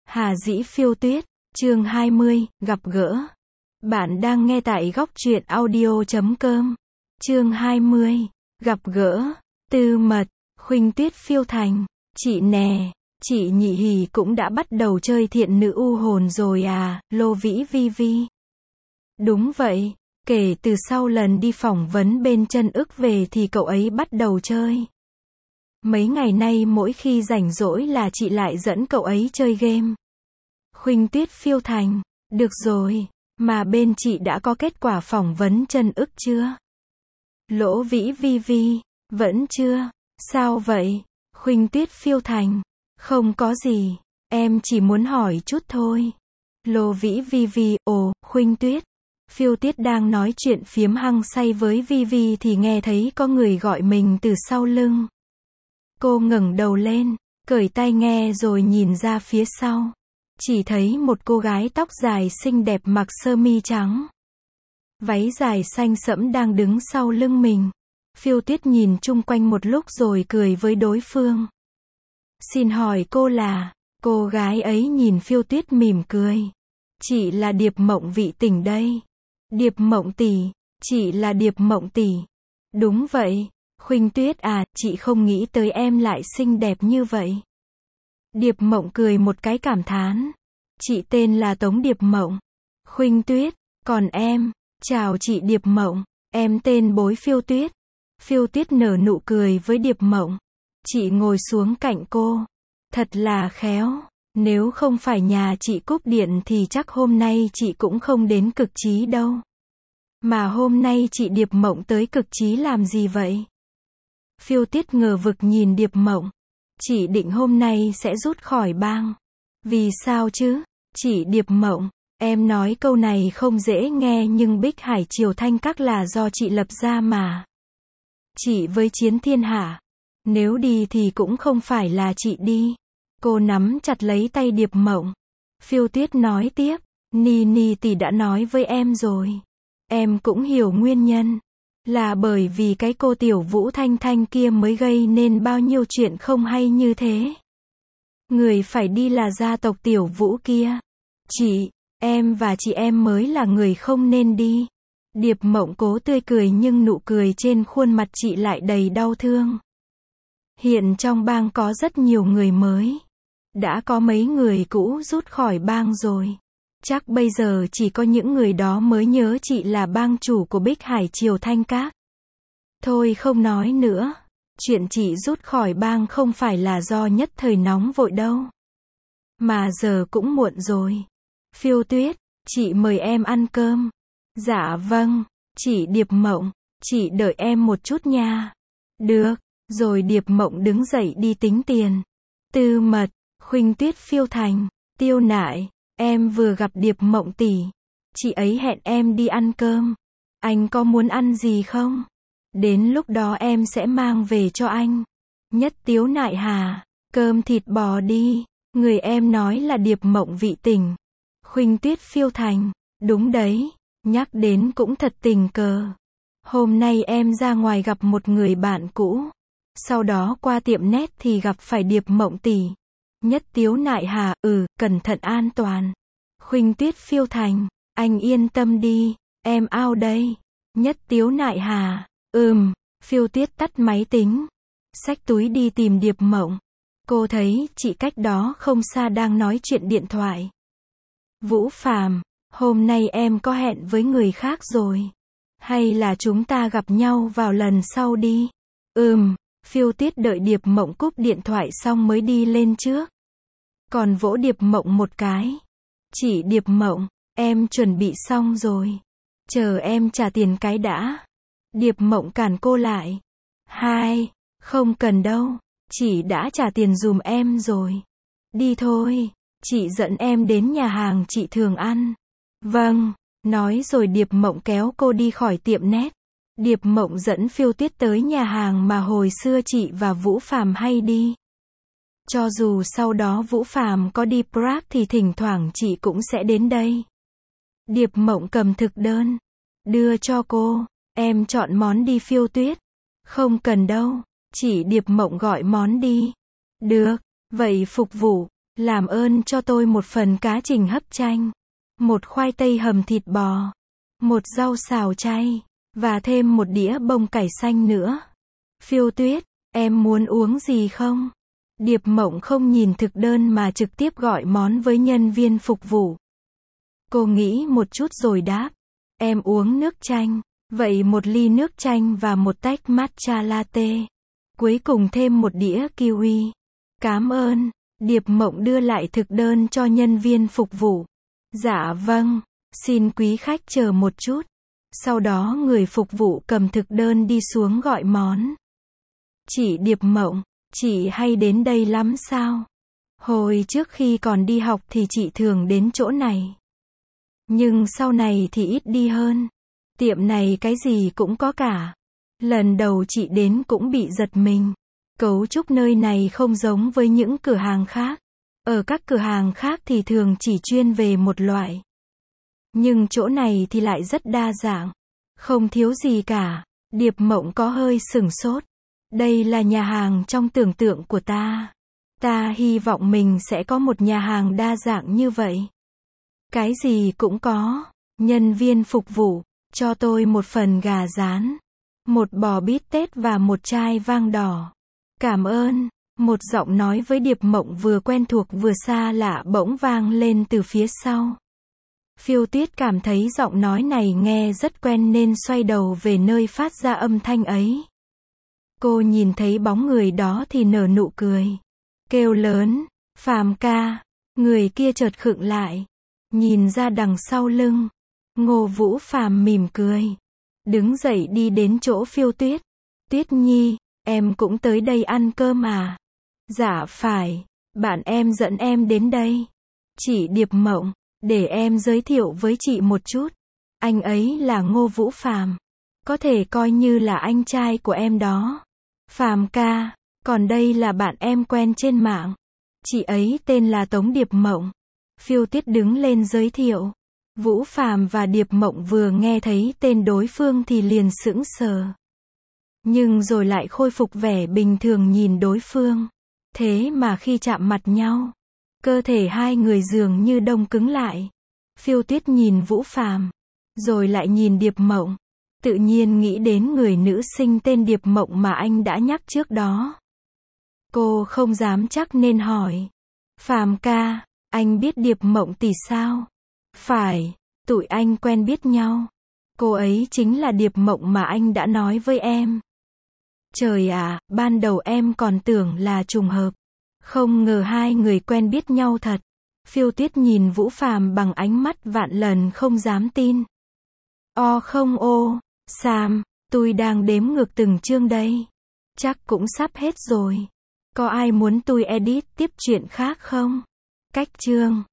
Hà Dĩ Phiêu Tuyết, chương 20, gặp gỡ. Bạn đang nghe tại góc truyện audio.com. Chương 20, gặp gỡ. Tư mật, Khuynh Tuyết Phiêu Thành. Chị nè, chị Nhị Hỉ cũng đã bắt đầu chơi thiện nữ u hồn rồi à, Lô Vĩ Vi Vi. Đúng vậy, kể từ sau lần đi phỏng vấn bên Chân Ức về thì cậu ấy bắt đầu chơi. Mấy ngày nay mỗi khi rảnh rỗi là chị lại dẫn cậu ấy chơi game. Khuynh Tuyết Phiêu Thành, được rồi, mà bên chị đã có kết quả phỏng vấn Chân Ức chưa? Lỗ Vĩ Vi Vi, vẫn chưa, sao vậy? Khuynh Tuyết Phiêu Thành, không có gì, em chỉ muốn hỏi chút thôi. Lô Vĩ Vi Vi, ồ, Khuynh Tuyết. Phiêu Tuyết đang nói chuyện phiếm hăng say với Vi Vi thì nghe thấy có người gọi mình từ sau lưng. Cô ngẩng đầu lên, cởi tai nghe rồi nhìn ra phía sau. Chỉ thấy một cô gái tóc dài xinh đẹp mặc sơ mi trắng, váy dài xanh sẫm đang đứng sau lưng mình. Phiêu Tuyết nhìn chung quanh một lúc rồi cười với đối phương. Xin hỏi cô là? Cô gái ấy nhìn Phiêu Tuyết mỉm cười. Chị là Điệp Mộng Vị Tỉnh đây. Điệp Mộng tỷ, chị là Điệp Mộng tỷ. Đúng vậy, Khuynh Tuyết à, chị không nghĩ tới em lại xinh đẹp như vậy. Điệp Mộng cười một cái cảm thán. Chị tên là Tống Điệp Mộng. Khuynh Tuyết, còn em? Chào chị Điệp Mộng, em tên Bối Phiêu Tuyết. Phiêu Tuyết nở nụ cười với Điệp Mộng. Chị ngồi xuống cạnh cô. Thật là khéo, nếu không phải nhà chị cúp điện thì chắc hôm nay chị cũng không đến Cực Chí đâu. Mà hôm nay chị Điệp Mộng tới Cực Chí làm gì vậy? Phiêu Tuyết ngờ vực nhìn Điệp Mộng. Chị định hôm nay sẽ rút khỏi bang. Vì sao chứ? Chị Điệp Mộng, em nói câu này không dễ nghe nhưng Bích Hải Triều Thanh Các là do chị lập ra mà. Chị với Chiến Thiên Hạ, nếu đi thì cũng không phải là chị đi. Cô nắm chặt lấy tay Điệp Mộng. Phiêu Tuyết nói tiếp, Ni tỷ đã nói với em rồi. Em cũng hiểu nguyên nhân. Là bởi vì cái cô Tiểu Vũ Thanh Thanh kia mới gây nên bao nhiêu chuyện không hay như thế. Người phải đi là gia tộc Tiểu Vũ kia. Chị, em và chị em mới là người không nên đi. Điệp Mộng cố tươi cười nhưng nụ cười trên khuôn mặt chị lại đầy đau thương. Hiện trong bang có rất nhiều người mới. Đã có mấy người cũ rút khỏi bang rồi. Chắc bây giờ chỉ có những người đó mới nhớ chị là bang chủ của Bích Hải Triều Thanh Các. Thôi không nói nữa. Chuyện chị rút khỏi bang không phải là do nhất thời nóng vội đâu. Mà giờ cũng muộn rồi. Phiêu Tuyết, chị mời em ăn cơm. Dạ vâng, chị Điệp Mộng, chị đợi em một chút nha. Được, rồi Điệp Mộng đứng dậy đi tính tiền. Tư mật, Khuynh Tuyết Phiêu Thành, Tiêu Nại, em vừa gặp Điệp Mộng tỷ. Chị ấy hẹn em đi ăn cơm. Anh có muốn ăn gì không? Đến lúc đó em sẽ mang về cho anh. Nhất Tiếu Nại Hà, cơm thịt bò đi. Người em nói là Điệp Mộng Vị Tỉnh. Khuynh Tuyết Phiêu Thành, đúng đấy, nhắc đến cũng thật tình cờ. Hôm nay em ra ngoài gặp một người bạn cũ. Sau đó qua tiệm nét thì gặp phải Điệp Mộng tỷ. Nhất Tiếu Nại Hà, cẩn thận an toàn. Khuynh Tuyết Phiêu Thành, anh yên tâm đi, em ao đây. Nhất Tiếu Nại Hà, Phiêu Tuyết tắt máy tính. Xách túi đi tìm Điệp Mộng. Cô thấy chị cách đó không xa đang nói chuyện điện thoại. Vũ Phàm, hôm nay em có hẹn với người khác rồi. Hay là chúng ta gặp nhau vào lần sau đi? Phiêu Tuyết đợi Điệp Mộng cúp điện thoại xong mới đi lên trước. Còn vỗ Điệp Mộng một cái. Chị Điệp Mộng, em chuẩn bị xong rồi. Chờ em trả tiền cái đã. Điệp Mộng cản cô lại. Không cần đâu. Chị đã trả tiền dùm em rồi. Đi thôi. Chị dẫn em đến nhà hàng chị thường ăn. Vâng. Nói rồi Điệp Mộng kéo cô đi khỏi tiệm nét. Điệp Mộng dẫn Phiêu Tuyết tới nhà hàng mà hồi xưa chị và Vũ Phàm hay đi. Cho dù sau đó Vũ Phàm có đi Prague thì thỉnh thoảng chị cũng sẽ đến đây. Điệp Mộng cầm thực đơn. Đưa cho cô. Em chọn món đi Phiêu Tuyết. Không cần đâu. Chỉ Điệp Mộng gọi món đi. Được. Vậy phục vụ. Làm ơn cho tôi một phần cá trình hấp chanh, một khoai tây hầm thịt bò, một rau xào chay, và thêm một đĩa bông cải xanh nữa. Phiêu Tuyết, em muốn uống gì không? Điệp Mộng không nhìn thực đơn mà trực tiếp gọi món với nhân viên phục vụ. Cô nghĩ một chút rồi đáp. Em uống nước chanh. Vậy một ly nước chanh và một tách matcha latte. Cuối cùng thêm một đĩa kiwi. Cảm ơn. Điệp Mộng đưa lại thực đơn cho nhân viên phục vụ. Dạ vâng. Xin quý khách chờ một chút. Sau đó người phục vụ cầm thực đơn đi xuống gọi món. Chị Điệp Mộng, chị hay đến đây lắm sao? Hồi trước khi còn đi học thì chị thường đến chỗ này. Nhưng sau này thì ít đi hơn. Tiệm này cái gì cũng có cả. Lần đầu chị đến cũng bị giật mình. Cấu trúc nơi này không giống với những cửa hàng khác. Ở các cửa hàng khác thì thường chỉ chuyên về một loại. Nhưng chỗ này thì lại rất đa dạng. Không thiếu gì cả. Điệp Mộng có hơi sửng sốt. Đây là nhà hàng trong tưởng tượng của ta. Ta hy vọng mình sẽ có một nhà hàng đa dạng như vậy. Cái gì cũng có. Nhân viên phục vụ, cho tôi một phần gà rán, một bò bít tết và một chai vang đỏ. Cảm ơn. Một giọng nói với Điệp Mộng vừa quen thuộc vừa xa lạ bỗng vang lên từ phía sau. Phiêu Tuyết cảm thấy giọng nói này nghe rất quen nên xoay đầu về nơi phát ra âm thanh ấy. Cô nhìn thấy bóng người đó thì nở nụ cười. Kêu lớn, Phàm ca. Người kia chợt khựng lại. Nhìn ra đằng sau lưng. Ngô Vũ Phàm mỉm cười. Đứng dậy đi đến chỗ Phiêu Tuyết. Tuyết Nhi, em cũng tới đây ăn cơm à? Dạ phải, bạn em dẫn em đến đây. Chị Điệp Mộng, để em giới thiệu với chị một chút. Anh ấy là Ngô Vũ Phàm. Có thể coi như là anh trai của em đó. Phàm ca, còn đây là bạn em quen trên mạng. Chị ấy tên là Tống Điệp Mộng. Phiêu Tuyết đứng lên giới thiệu. Vũ Phàm và Điệp Mộng vừa nghe thấy tên đối phương thì liền sững sờ. Nhưng rồi lại khôi phục vẻ bình thường nhìn đối phương. Thế mà khi chạm mặt nhau, cơ thể hai người dường như đông cứng lại. Phiêu Tuyết nhìn Vũ Phàm, rồi lại nhìn Điệp Mộng. Tự nhiên nghĩ đến người nữ sinh tên Điệp Mộng mà anh đã nhắc trước đó. Cô không dám chắc nên hỏi. Phàm ca, anh biết Điệp Mộng tỷ sao? Phải, tụi anh quen biết nhau. Cô ấy chính là Điệp Mộng mà anh đã nói với em. Trời ạ, ban đầu em còn tưởng là trùng hợp. Không ngờ hai người quen biết nhau thật. Phiêu Tuyết nhìn Vũ Phàm bằng ánh mắt vạn lần không dám tin. Không Sam, tôi đang đếm ngược từng chương đây. Chắc cũng sắp hết rồi. Có ai muốn tôi edit tiếp chuyện khác không? Cách chương